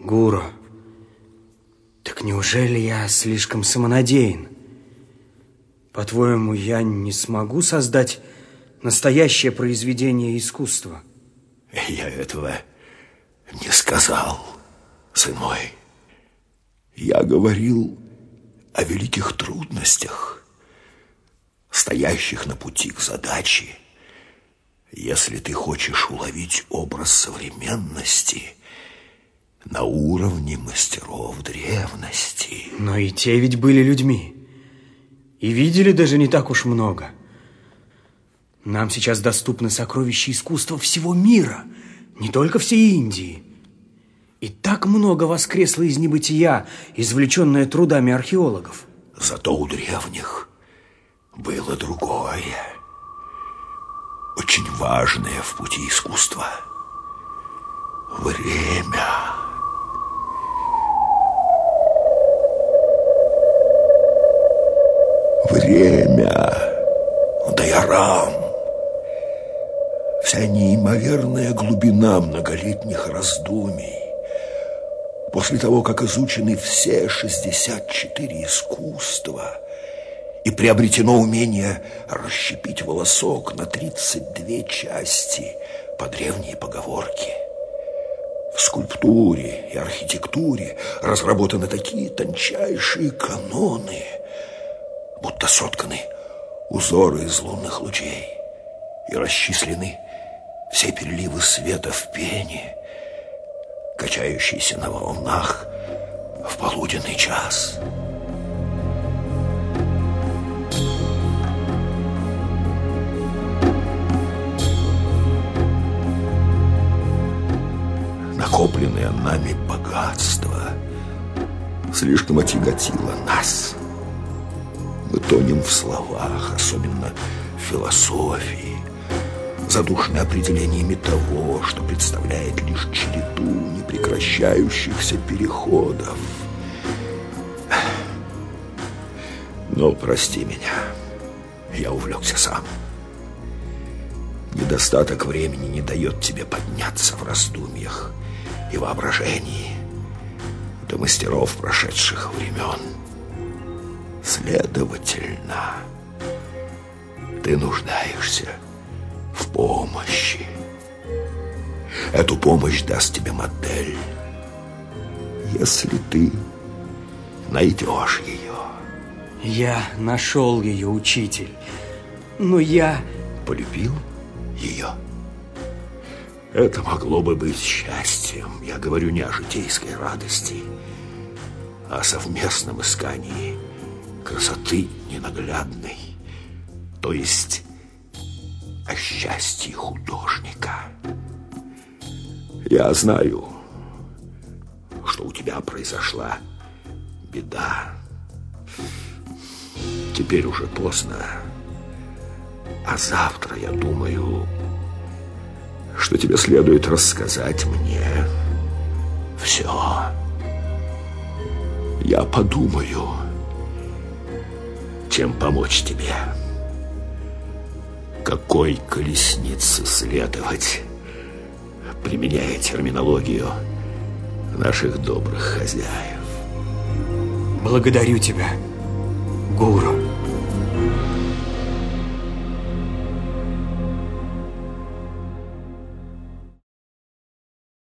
Гуру, так неужели я слишком самонадеян? По-твоему, я не смогу создать настоящее произведение искусства? Я этого не сказал, сын мой. Я говорил о великих трудностях, стоящих на пути к задаче. Если ты хочешь уловить образ современности на уровне мастеров древности. Но и те ведь были людьми. И видели даже не так уж много. Нам сейчас доступны сокровища искусства всего мира, не только всей Индии. И так много воскресло из небытия, извлеченное трудами археологов. Зато у древних было другое, очень важное в пути искусства. Время. Время. Дайрам. Вся неимоверная глубина многолетних раздумий. После того, как изучены все 64 искусства и приобретено умение расщепить волосок на 32 части по древней поговорке, в скульптуре и архитектуре разработаны такие тончайшие каноны, будто сотканы узоры из лунных лучей и расчислены все переливы света в пене, качающийся на волнах в полуденный час. Накопленное нами богатство слишком отяготило нас. Мы тонем в словах, особенно в философии, задушно определениями того, что представляет лишь череду непрекращающихся переходов. Но прости меня, я увлекся сам. Недостаток времени не дает тебе подняться в раздумьях и воображении до мастеров прошедших времен. Следовательно, ты нуждаешься в помощи. Эту помощь даст тебе модель, если ты найдешь ее. Я нашел ее, учитель, но я полюбил ее. Это могло бы быть счастьем. Я говорю не о житейской радости, а о совместном искании красоты ненаглядной, то есть о счастье художника. Я знаю, что у тебя произошла беда. Теперь уже поздно. А завтра, я думаю, что тебе следует рассказать мне все. Я подумаю, чем помочь тебе. Какой колеснице следовать, применяя терминологию наших добрых хозяев. Благодарю тебя, Гуру.